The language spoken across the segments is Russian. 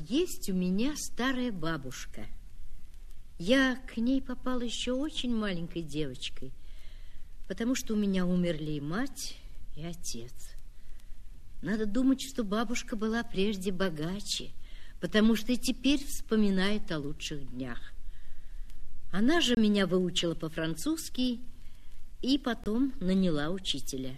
Есть у меня старая бабушка. Я к ней попала еще очень маленькой девочкой, потому что у меня умерли и мать, и отец. Надо думать, что бабушка была прежде богаче, потому что и теперь вспоминает о лучших днях. Она же меня выучила по-французски и потом наняла учителя.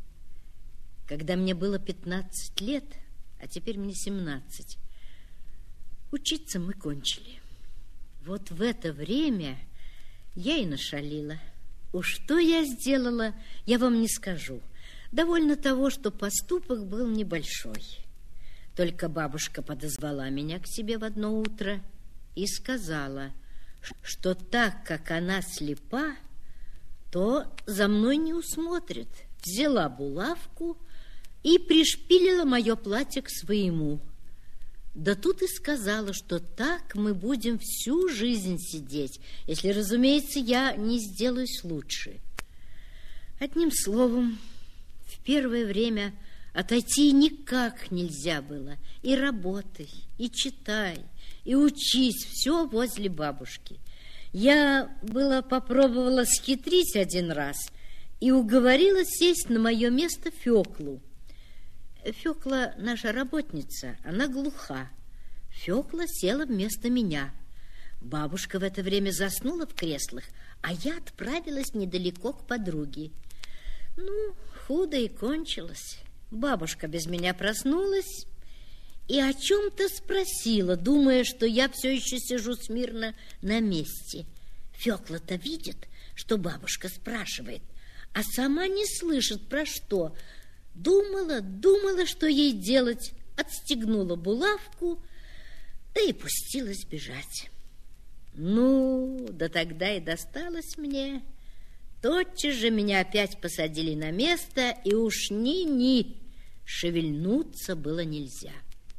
Когда мне было 15 лет, а теперь мне 17, учиться мы кончили. Вот в это время я и нашалила. Уж что я сделала, я вам не скажу. Довольно того, что поступок был небольшой. Только бабушка подозвала меня к себе в одно утро и сказала, что так как она слепа, то за мной не усмотрит. Взяла булавку и пришпилила мое платье к своему. Да тут и сказала, что так мы будем всю жизнь сидеть, если, разумеется, я не сделаюсь лучше. Одним словом, в первое время отойти никак нельзя было. И работай, и читай, и учись, все возле бабушки. Я было попробовала схитрить один раз и уговорила сесть на мое место Феклу. Фекла наша работница, она глуха. Фекла села вместо меня. Бабушка в это время заснула в креслах, а я отправилась недалеко к подруге. Ну, худо и кончилось. Бабушка без меня проснулась и о чем-то спросила, думая, что я все еще сижу смирно на месте. Фекла-то видит, что бабушка спрашивает, а сама не слышит, про что. Думала, что ей делать, отстегнула булавку, да и пустилась бежать. Ну, да тогда и досталось мне. Тотчас же меня опять посадили на место, и уж ни-ни, шевельнуться было нельзя.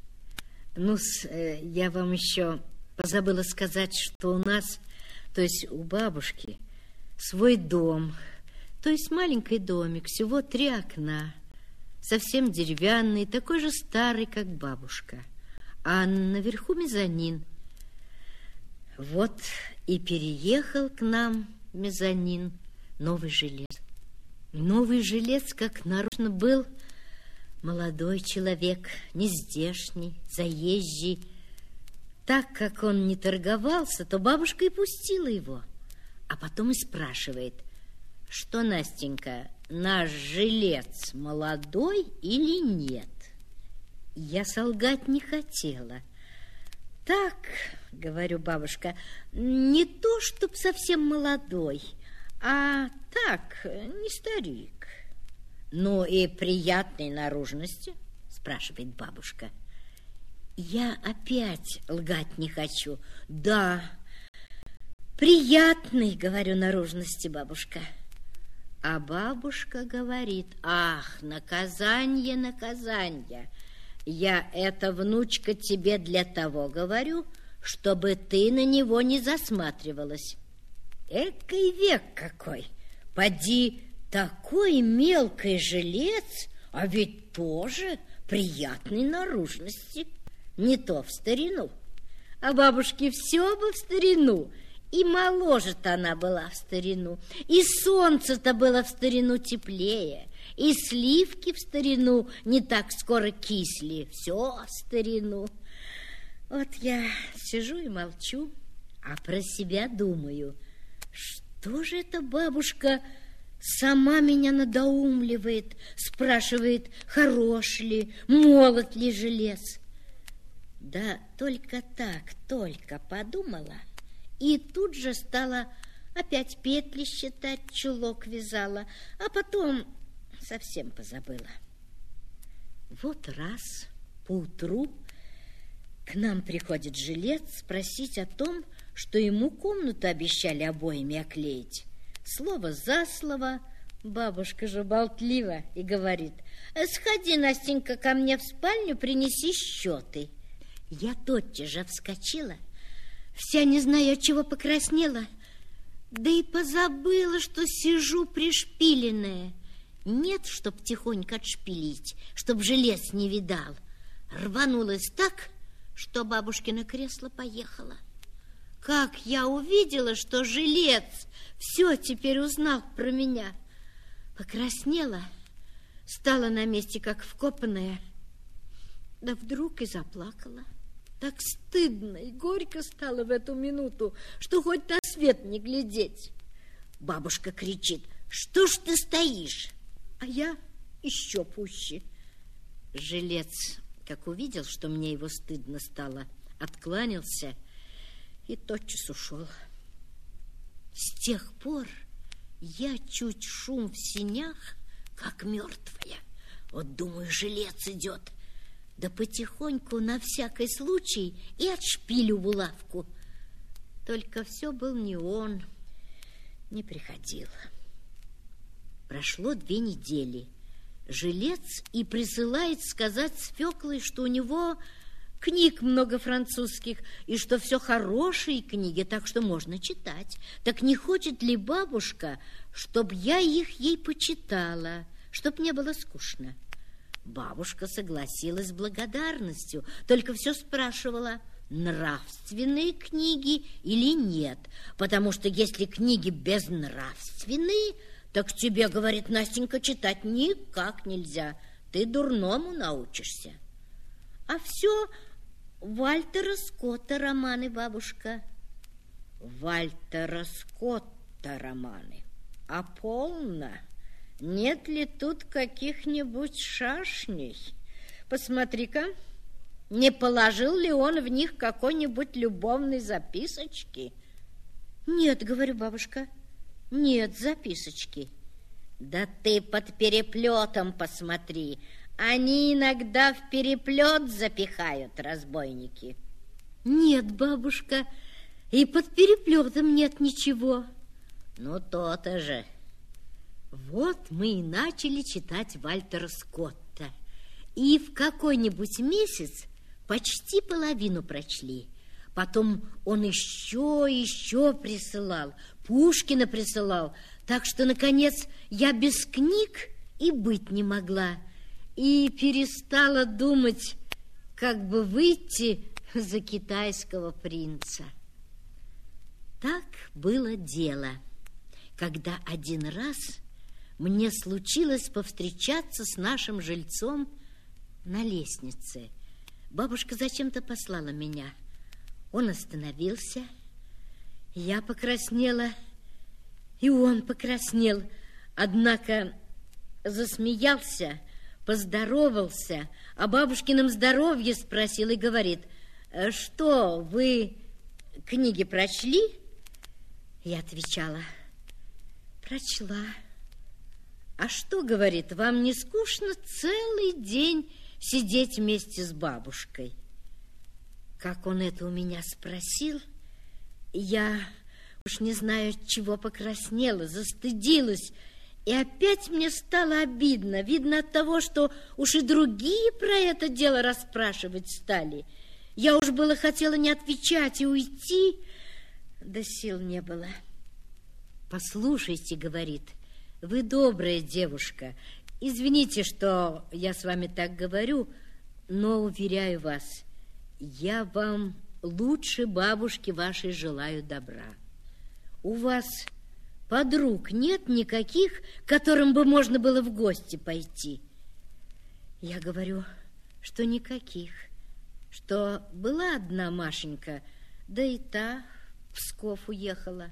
Я вам еще позабыла сказать, что у нас, то есть у бабушки, свой дом, то есть маленький домик, всего 3 окна, совсем деревянный, такой же старый, как бабушка, а наверху мезонин. Вот и переехал к нам мезонин новый жилец. Новый жилец, как нарочно, был молодой человек, нездешний, заезжий. Так как он не торговался, то бабушка и пустила его. А потом и спрашивает, что, Настенька, наш жилец молодой или нет? Я солгать не хотела. Так, говорю, бабушка, не то, чтоб совсем молодой, а так, не старик. Ну и приятной наружности, спрашивает бабушка. Я опять лгать не хочу. Да, приятной, говорю, наружности, бабушка. А бабушка говорит, ах, наказанье, наказанье. Я это, внучка, тебе для того говорю, чтобы ты на него не засматривалась. Экой век какой! Поди, такой мелкий жилец, а ведь тоже приятной наружности. Не то в старину. А бабушке все бы в старину. И моложе-то она была в старину, и солнце-то было в старину теплее, и сливки в старину не так скоро кисли. Все в старину. Вот я сижу и молчу, а про себя думаю, что же эта бабушка сама меня надоумливает, спрашивает, хорош ли, молод ли жилец. Да только так, только подумала, и тут же стала опять петли считать, чулок вязала, а потом совсем позабыла. Вот раз поутру к нам приходит жилец спросить о том, что ему комнату обещали обоями оклеить. Слово за слово, бабушка же болтлива и говорит, сходи, Настенька, ко мне в спальню, принеси счеты. Я тотчас же вскочила, вся не знаю, от чего покраснела, да и позабыла, что сижу пришпиленная. Нет, чтоб тихонько отшпилить, чтоб жилец не видал. Рванулась так, что бабушкино кресло поехало. Как я увидела, что жилец все теперь узнал про меня. Покраснела, стала на месте, как вкопанная, да вдруг и заплакала. Так стыдно и горько стало в эту минуту, что хоть на свет не глядеть. Бабушка кричит: что ж ты стоишь? А я еще пуще. Жилец, как увидел, что мне его стыдно стало, откланялся и тотчас ушел. С тех пор я чуть шум в сенях, как мертвая. Вот думаю, жилец идет. Да потихоньку на всякий случай и отшпилю булавку. Только все был не он, не приходил. Прошло 2 недели. Жилец и присылает сказать с Фёклой, что у него книг много французских, и что все хорошие книги, так что можно читать. Так не хочет ли бабушка, чтоб я их ей почитала, чтоб не было скучно? Бабушка согласилась с благодарностью, только все спрашивала, нравственные книги или нет, потому что если книги безнравственные, так тебе, говорит Настенька, читать никак нельзя, ты дурному научишься. А все Вальтера Скотта романы, бабушка. Вальтера Скотта романы. А полно? Нет ли тут каких-нибудь шашней? Посмотри-ка, не положил ли он в них какой-нибудь любовной записочки? Нет, говорю, бабушка, нет записочки. Да ты под переплетом посмотри. Они иногда в переплет запихают, разбойники. Нет, бабушка, и под переплетом нет ничего. Ну, то-то же. Вот мы и начали читать Вальтера Скотта. И в какой-нибудь месяц почти половину прочли. Потом он еще присылал, Пушкина присылал. Так что, наконец, я без книг и быть не могла. И перестала думать, как бы выйти за китайского принца. Так было дело, когда один раз мне случилось повстречаться с нашим жильцом на лестнице. Бабушка зачем-то послала меня. Он остановился, я покраснела, и он покраснел. Однако засмеялся, поздоровался, о бабушкином здоровье спросил и говорит: что, вы книги прочли? Я отвечала: прочла. А что, говорит, вам не скучно целый день сидеть вместе с бабушкой? Как он это у меня спросил, я уж не знаю, от чего покраснела, застыдилась. И опять мне стало обидно. Видно от того, что уж и другие про это дело расспрашивать стали. Я уж было хотела не отвечать и уйти, да сил не было. Послушайте, говорит, вы добрая девушка. Извините, что я с вами так говорю, но, уверяю вас, я вам лучше бабушки вашей желаю добра. У вас подруг нет никаких, к которым бы можно было в гости пойти? Я говорю, что никаких, что была одна Машенька, да и та в Псков уехала.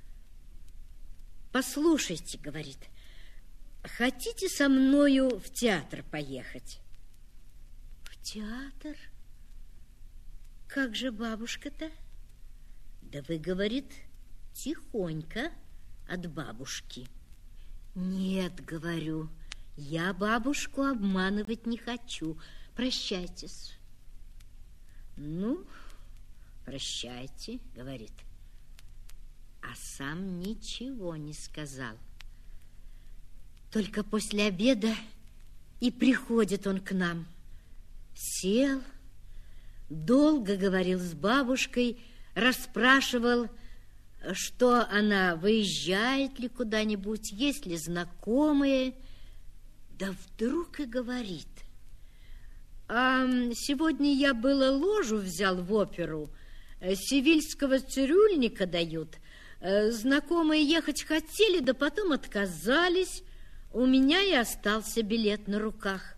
Послушайте, говорит, хотите со мною в театр поехать? В театр? Как же бабушка-то? Да вы, говорит, тихонько от бабушки. Нет, говорю, я бабушку обманывать не хочу. Прощайтесь. Ну, прощайте, говорит. А сам ничего не сказал. Только после обеда и приходит он к нам. Сел, долго говорил с бабушкой, расспрашивал, что она, выезжает ли куда-нибудь, есть ли знакомые. Да вдруг и говорит: Сегодня я было ложу взял в оперу. Севильского цирюльника дают. Знакомые ехать хотели, да потом отказались. У меня и остался билет на руках.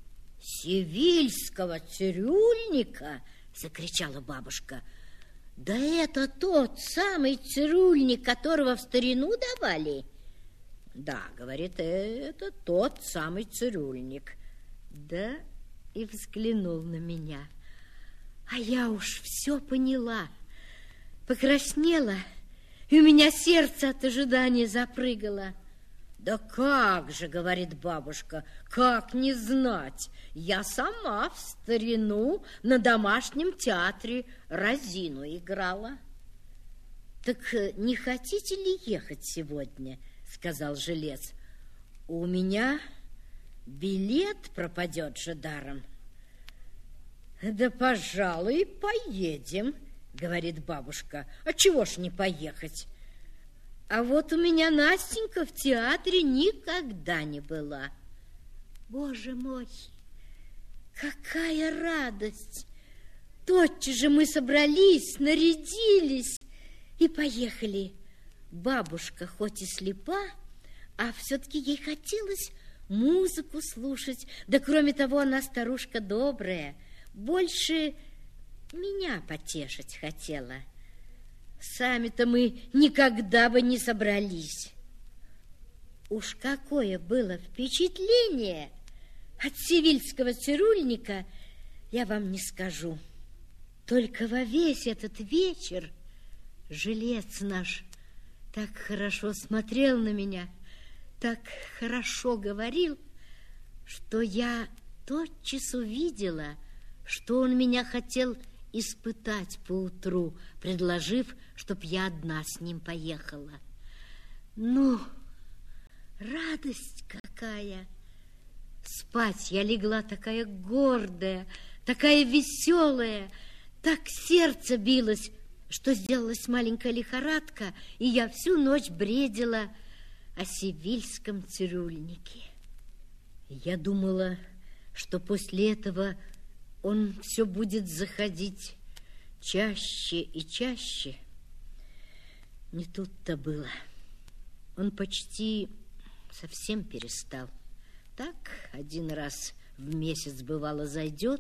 Севильского цирюльника? Закричала бабушка. Да это тот самый цирюльник, которого в старину давали? Да, говорит, это тот самый цирюльник. Да, и взглянул на меня. А я уж все поняла. Покраснела, и у меня сердце от ожидания запрыгало. Да как же, говорит бабушка, как не знать? Я сама в старину на домашнем театре Розину играла. Так не хотите ли ехать сегодня? Сказал жилец. У меня билет пропадет же даром. Да, пожалуй, поедем, говорит бабушка. А чего ж не поехать? А вот у меня Настенька в театре никогда не была. Боже мой, какая радость! Тотчас же мы собрались, нарядились и поехали. Бабушка хоть и слепа, а все-таки ей хотелось музыку слушать. Да кроме того, она старушка добрая, больше меня потешить хотела. Сами-то мы никогда бы не собрались. Уж какое было впечатление от севильского цирюльника, я вам не скажу. Только во весь этот вечер жилец наш так хорошо смотрел на меня, так хорошо говорил, что я тотчас увидела, что он меня хотел испытать поутру, предложив, чтоб я одна с ним поехала. Ну, радость какая! Спать я легла такая гордая, такая веселая, так сердце билось, что сделалась маленькая лихорадка, и я всю ночь бредила о севильском цирюльнике. Я думала, что после этого он все будет заходить чаще и чаще. Не тут-то было. Он почти совсем перестал. Так один раз в месяц, бывало, зайдет,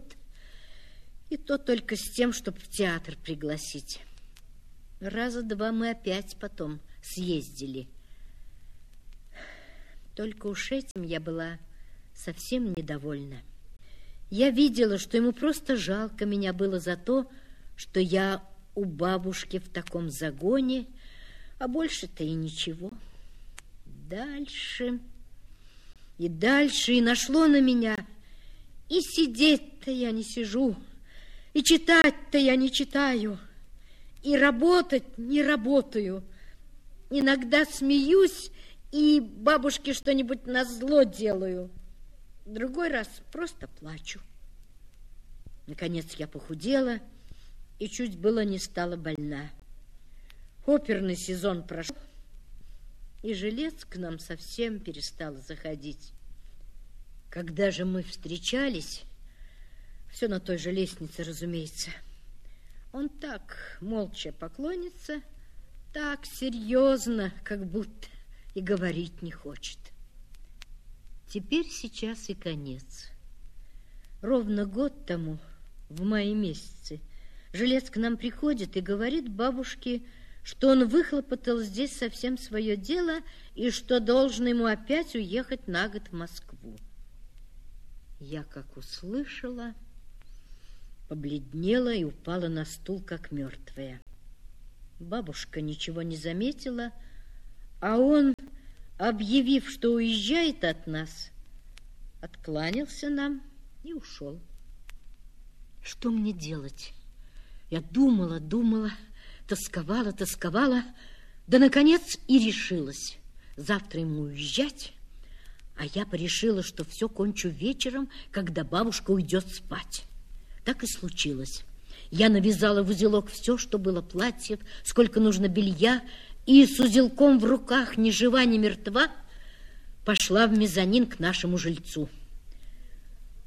и то только с тем, чтобы в театр пригласить. Раза два мы опять потом съездили. Только уж этим я была совсем недовольна. Я видела, что ему просто жалко меня было за то, что я у бабушки в таком загоне, а больше-то и ничего. Дальше и нашло на меня. И сидеть-то я не сижу, и читать-то я не читаю, и работать не работаю. Иногда смеюсь и бабушке что-нибудь назло делаю. Другой раз просто плачу. Наконец я похудела и чуть было не стала больна. Оперный сезон прошел, и жилец к нам совсем перестал заходить. Когда же мы встречались, все на той же лестнице, разумеется, он так молча поклонится, так серьезно, как будто и говорить не хочет. Теперь сейчас и конец. Ровно год тому, в мае месяце, жилец к нам приходит и говорит бабушке, что он выхлопотал здесь совсем свое дело и что должен ему опять уехать на год в Москву. Я, как услышала, побледнела и упала на стул, как мертвая. Бабушка ничего не заметила, а он, объявив, что уезжает от нас, откланялся нам и ушел. Что мне делать? Я думала, тосковала, да, наконец, и решилась. Завтра ему уезжать, а я порешила, что все кончу вечером, когда бабушка уйдет спать. Так и случилось. Я навязала в узелок все, что было платьев, сколько нужно белья, и с узелком в руках, ни жива, ни мертва, пошла в мезонин к нашему жильцу.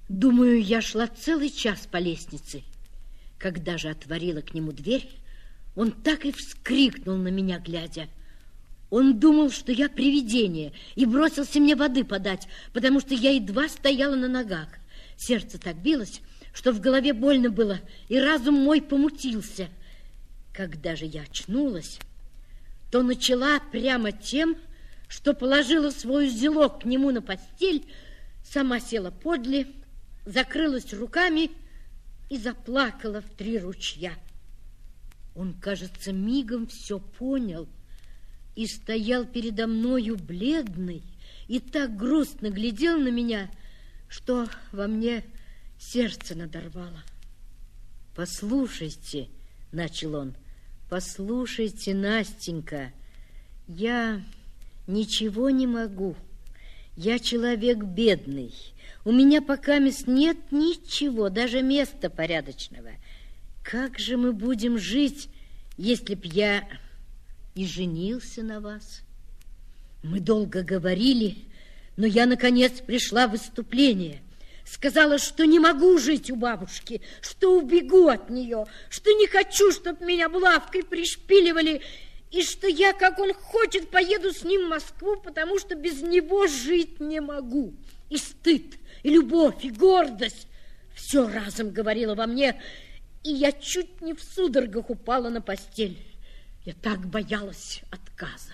Думаю, я шла целый час по лестнице. Когда же отворила к нему дверь, он так и вскрикнул на меня, глядя. Он думал, что я привидение, и бросился мне воды подать, потому что я едва стояла на ногах. Сердце так билось, что в голове больно было, и разум мой помутился. Когда же я очнулась, то начала прямо тем, что положила свой узелок к нему на постель, сама села подле, закрылась руками и заплакала в 3 ручья. Он, кажется, мигом все понял и стоял передо мною бледный и так грустно глядел на меня, что во мне сердце надорвало. «Послушайте», — начал он, — «послушайте, Настенька, я ничего не могу. Я человек бедный. У меня покамест нет ничего, даже места порядочного. Как же мы будем жить, если б я и женился на вас?» Мы долго говорили, но я, наконец, пришла в выступление. Сказала, что не могу жить у бабушки, что убегу от нее, что не хочу, чтоб меня булавкой пришпиливали, и что я, как он хочет, поеду с ним в Москву, потому что без него жить не могу. И стыд, и любовь, и гордость все разом говорило во мне, и я чуть не в судорогах упала на постель. Я так боялась отказа.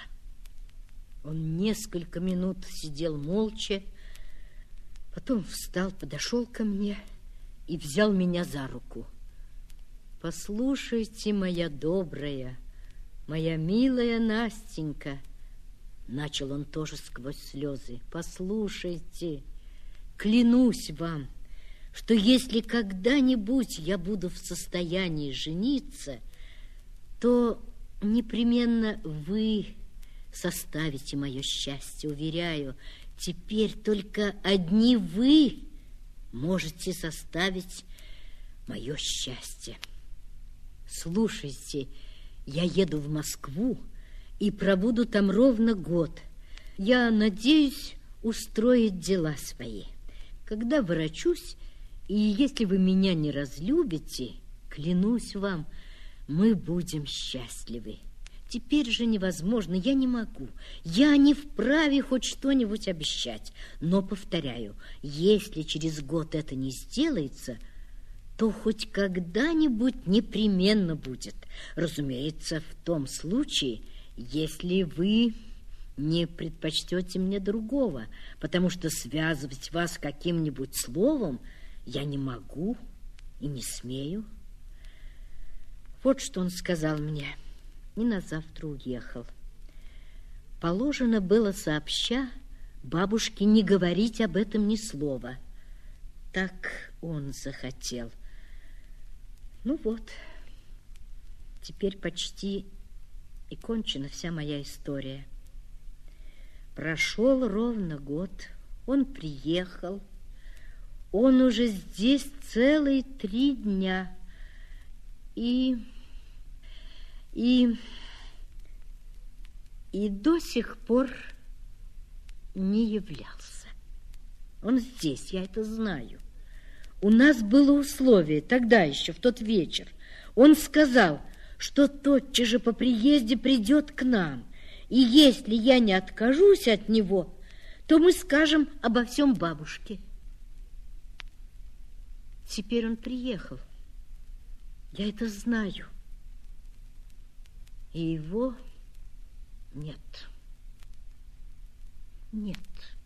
Он несколько минут сидел молча, потом встал, подошел ко мне и взял меня за руку. «Послушайте, моя добрая, моя милая Настенька», — начал он тоже сквозь слезы, «послушайте, клянусь вам, что если когда-нибудь я буду в состоянии жениться, то непременно вы составите мое счастье, уверяю. Теперь только одни вы можете составить мое счастье. Слушайте, я еду в Москву и пробуду там ровно год. Я надеюсь устроить дела свои. Когда ворочусь, и если вы меня не разлюбите, клянусь вам, мы будем счастливы. Теперь же невозможно, я не могу. Я не вправе хоть что-нибудь обещать. Но, повторяю, если через год это не сделается, то хоть когда-нибудь непременно будет. Разумеется, в том случае, если вы не предпочтете мне другого, потому что связывать вас каким-нибудь словом я не могу и не смею. Вот что он сказал мне. И на завтра уехал. Положено было сообща бабушке не говорить об этом ни слова. Так он захотел. Ну вот, теперь почти и кончена вся моя история. Прошел ровно год, он приехал, он уже здесь целые 3 дня, и до сих пор не являлся. Он здесь, я это знаю. У нас было условие тогда еще, в тот вечер. Он сказал, что тотчас же по приезде придет к нам. И если я не откажусь от него, то мы скажем обо всем бабушке. Теперь он приехал. Я это знаю. И его нет. Нет.